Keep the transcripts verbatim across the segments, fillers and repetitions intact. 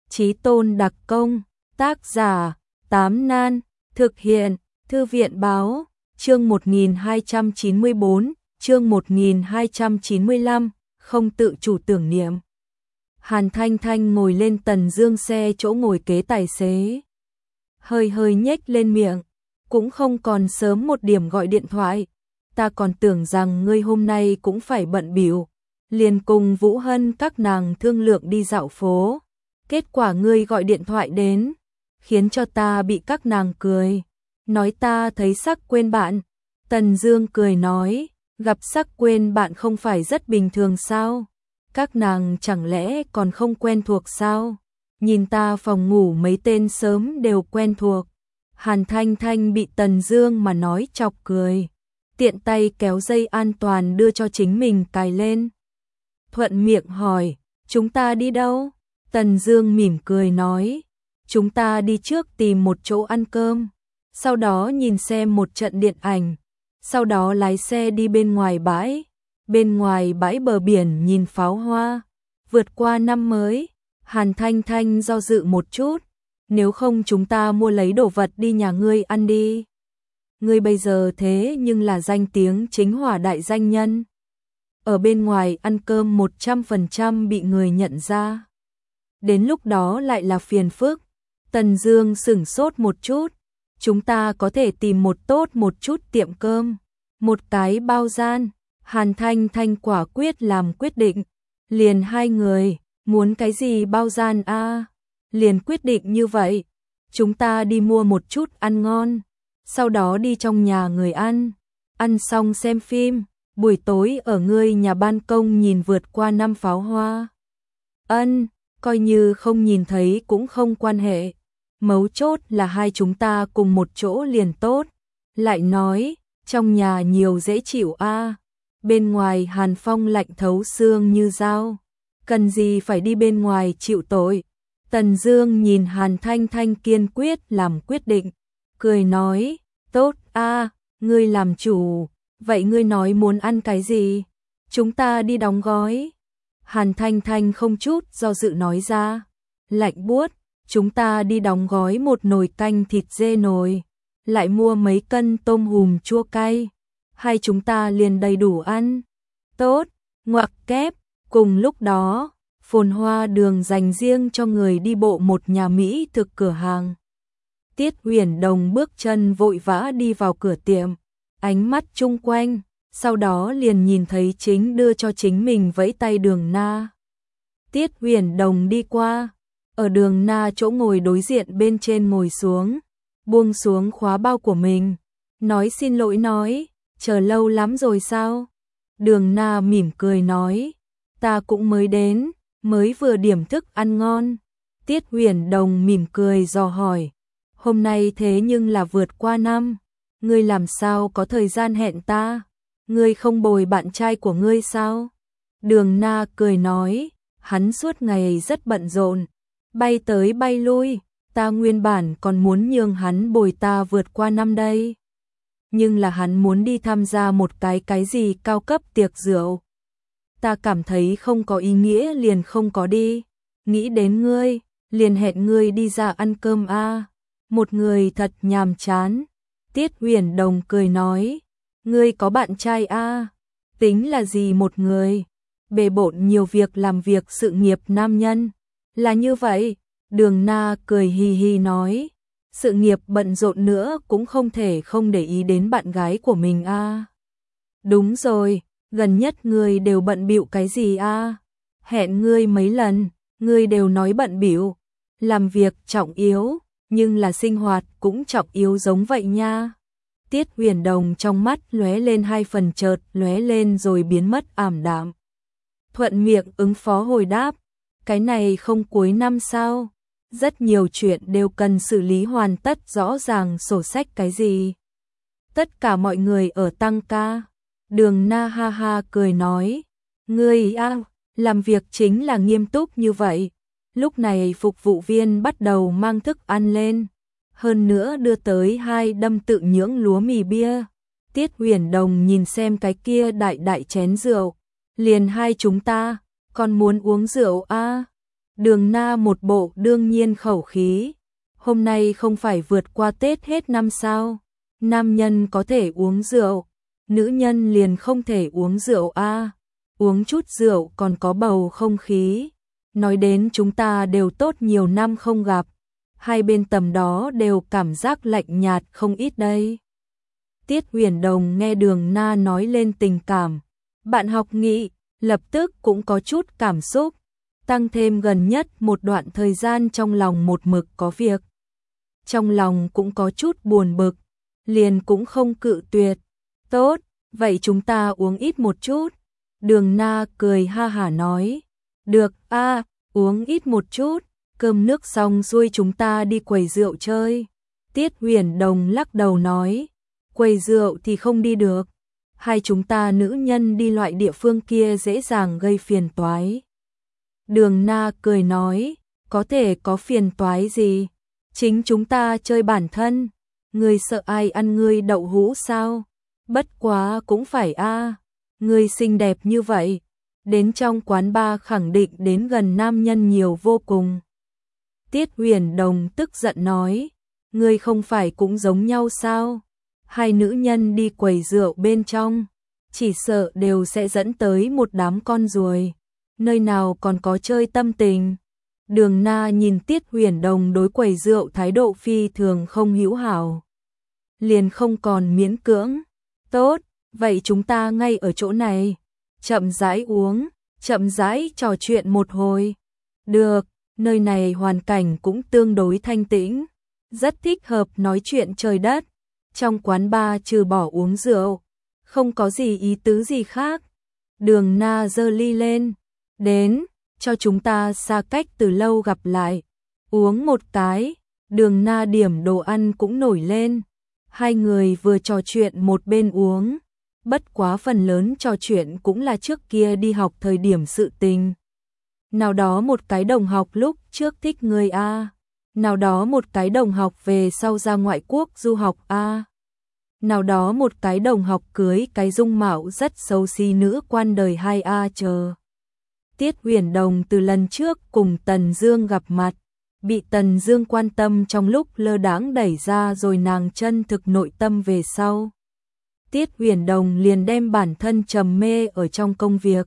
Chí tôn đặc công, tác giả, Tám Nan, thực hiện, Thư viện báo, chương một nghìn hai trăm chín mươi tư, chương một nghìn hai trăm chín mươi lăm, không tự chủ tưởng niệm. Hàn Thanh Thanh ngồi lên Tần Dương xe chỗ ngồi kế tài xế. Hơi hơi nhếch lên miệng, cũng không còn sớm một điểm gọi điện thoại. Ta còn tưởng rằng ngươi hôm nay cũng phải bận bịu, liền cùng Vũ Hân các nàng thương lượng đi dạo phố. Kết quả ngươi gọi điện thoại đến, khiến cho ta bị các nàng cười, nói ta thấy sắc quên bạn. Tần Dương cười nói, gặp sắc quên bạn không phải rất bình thường sao? Các nàng chẳng lẽ còn không quen thuộc sao? Nhìn ta phòng ngủ mấy tên sớm đều quen thuộc. Hàn Thanh Thanh bị Tần Dương mà nói chọc cười, tiện tay kéo dây an toàn đưa cho chính mình cài lên. Thuận miệng hỏi, chúng ta đi đâu? Tần Dương mỉm cười nói, chúng ta đi trước tìm một chỗ ăn cơm, sau đó nhìn xem một trận điện ảnh, sau đó lái xe đi bên ngoài bãi, bên ngoài bãi bờ biển nhìn pháo hoa, vượt qua năm mới. Hàn Thanh Thanh do dự một chút, nếu không chúng ta mua lấy đồ vật đi nhà ngươi ăn đi. Ngươi bây giờ thế nhưng là danh tiếng chính hỏa đại danh nhân. Ở bên ngoài ăn cơm một trăm phần trăm bị người nhận ra. Đến lúc đó lại là phiền phức. Tần Dương sững sốt một chút, chúng ta có thể tìm một tốt một chút tiệm cơm, một cái bao gian. Hàn Thanh Thanh quả quyết làm quyết định, liền hai người, muốn cái gì bao gian a? À? Liền quyết định như vậy, chúng ta đi mua một chút ăn ngon, sau đó đi trong nhà người ăn, ăn xong xem phim, buổi tối ở ngươi nhà ban công nhìn vượt qua năm pháo hoa. Ân, coi như không nhìn thấy cũng không quan hệ, mấu chốt là hai chúng ta cùng một chỗ liền tốt. Lại nói, trong nhà nhiều dễ chịu a, à? Bên ngoài hàn phong lạnh thấu xương như dao, cần gì phải đi bên ngoài chịu tội. Tần Dương nhìn Hàn Thanh Thanh kiên quyết làm quyết định, cười nói, tốt a, à, ngươi làm chủ, vậy ngươi nói muốn ăn cái gì? Chúng ta đi đóng gói. Hàn Thanh Thanh không chút do dự nói ra, lạnh buốt, chúng ta đi đóng gói một nồi canh thịt dê nồi, lại mua mấy cân tôm hùm chua cay, hay chúng ta liền đầy đủ ăn. Tốt, ngoặc kép. Cùng lúc đó, phồn hoa đường dành riêng cho người đi bộ một nhà Mỹ thực cửa hàng. Tiết Huyền Đồng bước chân vội vã đi vào cửa tiệm, ánh mắt chung quanh, sau đó liền nhìn thấy chính đưa cho chính mình vẫy tay Đường Na. Tiết Huyền Đồng đi qua, ở Đường Na chỗ ngồi đối diện bên trên ngồi xuống, buông xuống khóa bao của mình, nói xin lỗi nói, chờ lâu lắm rồi sao? Đường Na mỉm cười nói, ta cũng mới đến, mới vừa điểm thức ăn ngon. Tiết Huyền Đồng mỉm cười dò hỏi, hôm nay thế nhưng là vượt qua năm, ngươi làm sao có thời gian hẹn ta? Ngươi không bồi bạn trai của ngươi sao? Đường Na cười nói, hắn suốt ngày rất bận rộn, bay tới bay lui, ta nguyên bản còn muốn nhường hắn bồi ta vượt qua năm đây. Nhưng là hắn muốn đi tham gia một cái cái gì cao cấp tiệc rượu. Ta cảm thấy không có ý nghĩa liền không có đi. Nghĩ đến ngươi, liền hẹn ngươi đi ra ăn cơm a. À. Một người thật nhàm chán. Tiết Huyền Đồng cười nói, ngươi có bạn trai a? À. Tính là gì một người? Bề bộn nhiều việc làm việc sự nghiệp nam nhân. Là như vậy, Đường Na cười hì hì nói, sự nghiệp bận rộn nữa cũng không thể không để ý đến bạn gái của mình a. À. Đúng rồi. Gần nhất ngươi đều bận bịu cái gì a? À? Hẹn ngươi mấy lần, ngươi đều nói bận bịu. Làm việc trọng yếu, nhưng là sinh hoạt cũng trọng yếu giống vậy nha. Tiết Huyền Đồng trong mắt lóe lên hai phần chợt lóe lên rồi biến mất ảm đạm. Thuận miệng ứng phó hồi đáp, cái này không cuối năm sao? Rất nhiều chuyện đều cần xử lý hoàn tất rõ ràng sổ sách cái gì. Tất cả mọi người ở tăng ca. Đường Na ha ha cười nói, ngươi a, à, làm việc chính là nghiêm túc như vậy. Lúc này phục vụ viên bắt đầu mang thức ăn lên, hơn nữa đưa tới hai đâm tự nhưỡng lúa mì bia. Tiết Huyền Đồng nhìn xem cái kia đại đại chén rượu, liền hai chúng ta, còn muốn uống rượu a? À? Đường Na một bộ đương nhiên khẩu khí. Hôm nay không phải vượt qua Tết hết năm sao? Nam nhân có thể uống rượu, nữ nhân liền không thể uống rượu a. À, uống chút rượu còn có bầu không khí. Nói đến chúng ta đều tốt nhiều năm không gặp, hai bên tầm đó đều cảm giác lạnh nhạt không ít đây. Tiết Huyền Đồng nghe Đường Na nói lên tình cảm, bạn học nghị, lập tức cũng có chút cảm xúc, tăng thêm gần nhất một đoạn thời gian trong lòng một mực có việc. Trong lòng cũng có chút buồn bực, liền cũng không cự tuyệt. Tốt, vậy chúng ta uống ít một chút. Đường Na cười ha hả nói. Được a, à, uống ít một chút, cơm nước xong xuôi chúng ta đi quầy rượu chơi. Tiết Huyền Đồng lắc đầu nói. Quầy rượu thì không đi được. Hai chúng ta nữ nhân đi loại địa phương kia dễ dàng gây phiền toái. Đường Na cười nói. Có thể có phiền toái gì? Chính chúng ta chơi bản thân. Ngươi sợ ai ăn ngươi đậu hũ sao? Bất quá cũng phải a, à. Ngươi xinh đẹp như vậy, đến trong quán bar khẳng định đến gần nam nhân nhiều vô cùng. Tiết Huyền Đồng tức giận nói, ngươi không phải cũng giống nhau sao? Hai nữ nhân đi quầy rượu bên trong, chỉ sợ đều sẽ dẫn tới một đám con ruồi, nơi nào còn có chơi tâm tình. Đường Na nhìn Tiết Huyền Đồng đối quầy rượu thái độ phi thường không hữu hảo, liền không còn miễn cưỡng. Tốt, vậy chúng ta ngay ở chỗ này, chậm rãi uống, chậm rãi trò chuyện một hồi. Được, nơi này hoàn cảnh cũng tương đối thanh tĩnh, rất thích hợp nói chuyện trời đất. Trong quán bar trừ bỏ uống rượu, không có gì ý tứ gì khác. Đường Na giơ ly lên, đến, cho chúng ta xa cách từ lâu gặp lại, uống một cái. Đường Na điểm đồ ăn cũng nổi lên, hai người vừa trò chuyện một bên uống. Bất quá phần lớn trò chuyện cũng là trước kia đi học thời điểm sự tình. Nào đó một cái đồng học lúc trước thích người A, nào đó một cái đồng học về sau ra ngoại quốc du học A, nào đó một cái đồng học cưới cái dung mạo rất xấu xí nữ quan đời hai A chờ. Tiết Huyền Đồng từ lần trước cùng Tần Dương gặp mặt, bị Tần Dương quan tâm trong lúc lơ đãng đẩy ra rồi nàng chân thực nội tâm về sau. Tiết Huyền Đồng liền đem bản thân trầm mê ở trong công việc,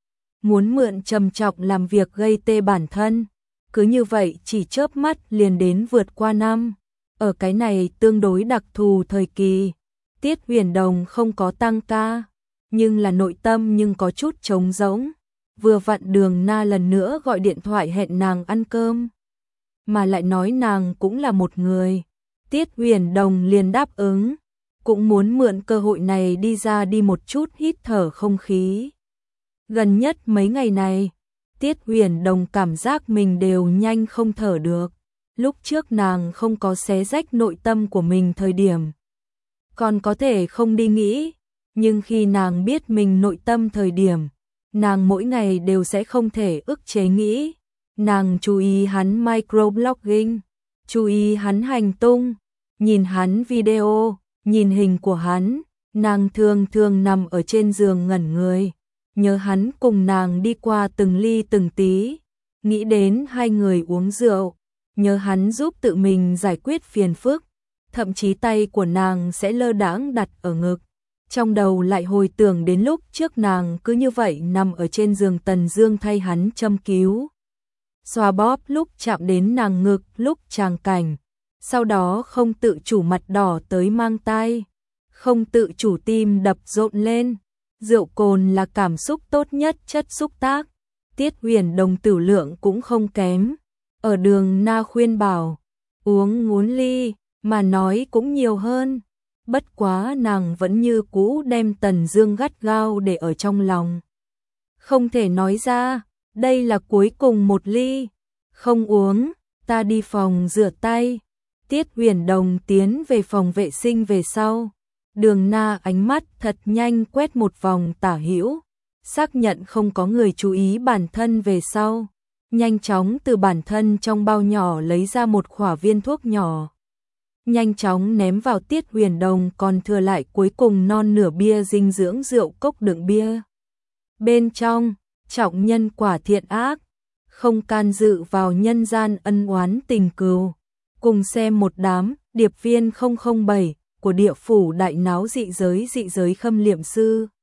muốn mượn trầm trọng làm việc gây tê bản thân. Cứ như vậy chỉ chớp mắt liền đến vượt qua năm. Ở cái này tương đối đặc thù thời kỳ, Tiết Huyền Đồng không có tăng ca, nhưng là nội tâm nhưng có chút trống rỗng. Vừa vặn Đường Na lần nữa gọi điện thoại hẹn nàng ăn cơm, mà lại nói nàng cũng là một người. Tiết Huyền Đồng liền đáp ứng, cũng muốn mượn cơ hội này đi ra đi một chút hít thở không khí. Gần nhất mấy ngày này, Tiết Huyền Đồng cảm giác mình đều nhanh không thở được. Lúc trước nàng không có xé rách nội tâm của mình thời điểm, còn có thể không đi nghĩ, nhưng khi nàng biết mình nội tâm thời điểm, nàng mỗi ngày đều sẽ không thể ức chế nghĩ. Nàng chú ý hắn microblogging, chú ý hắn hành tung, nhìn hắn video, nhìn hình của hắn, nàng thường thường nằm ở trên giường ngẩn người, nhớ hắn cùng nàng đi qua từng ly từng tí, nghĩ đến hai người uống rượu, nhớ hắn giúp tự mình giải quyết phiền phức, thậm chí tay của nàng sẽ lơ đãng đặt ở ngực. Trong đầu lại hồi tưởng đến lúc trước nàng cứ như vậy nằm ở trên giường Tần Dương thay hắn châm cứu, xoa bóp lúc chạm đến nàng ngực lúc tràng cảnh, sau đó không tự chủ mặt đỏ tới mang tai, không tự chủ tim đập rộn lên. Rượu cồn là cảm xúc tốt nhất chất xúc tác. Tiết Huyền Đồng tử lượng cũng không kém. Ở Đường Na khuyên bảo, uống ngốn ly, mà nói cũng nhiều hơn. Bất quá nàng vẫn như cũ đem Tần Dương gắt gao để ở trong lòng. Không thể nói ra, đây là cuối cùng một ly. Không uống, ta đi phòng rửa tay. Tiết Huyền Đồng tiến về phòng vệ sinh về sau. Đường Na ánh mắt thật nhanh quét một vòng tả hữu, xác nhận không có người chú ý bản thân về sau, nhanh chóng từ bản thân trong bao nhỏ lấy ra một khỏa viên thuốc nhỏ, nhanh chóng ném vào Tiết Huyền Đồng còn thừa lại cuối cùng non nửa bia dinh dưỡng rượu cốc đựng bia. Bên trong, trọng nhân quả thiện ác, không can dự vào nhân gian ân oán tình cừu. Cùng xem một đám điệp viên không không bảy của địa phủ đại náo dị giới dị giới khâm liệm sư.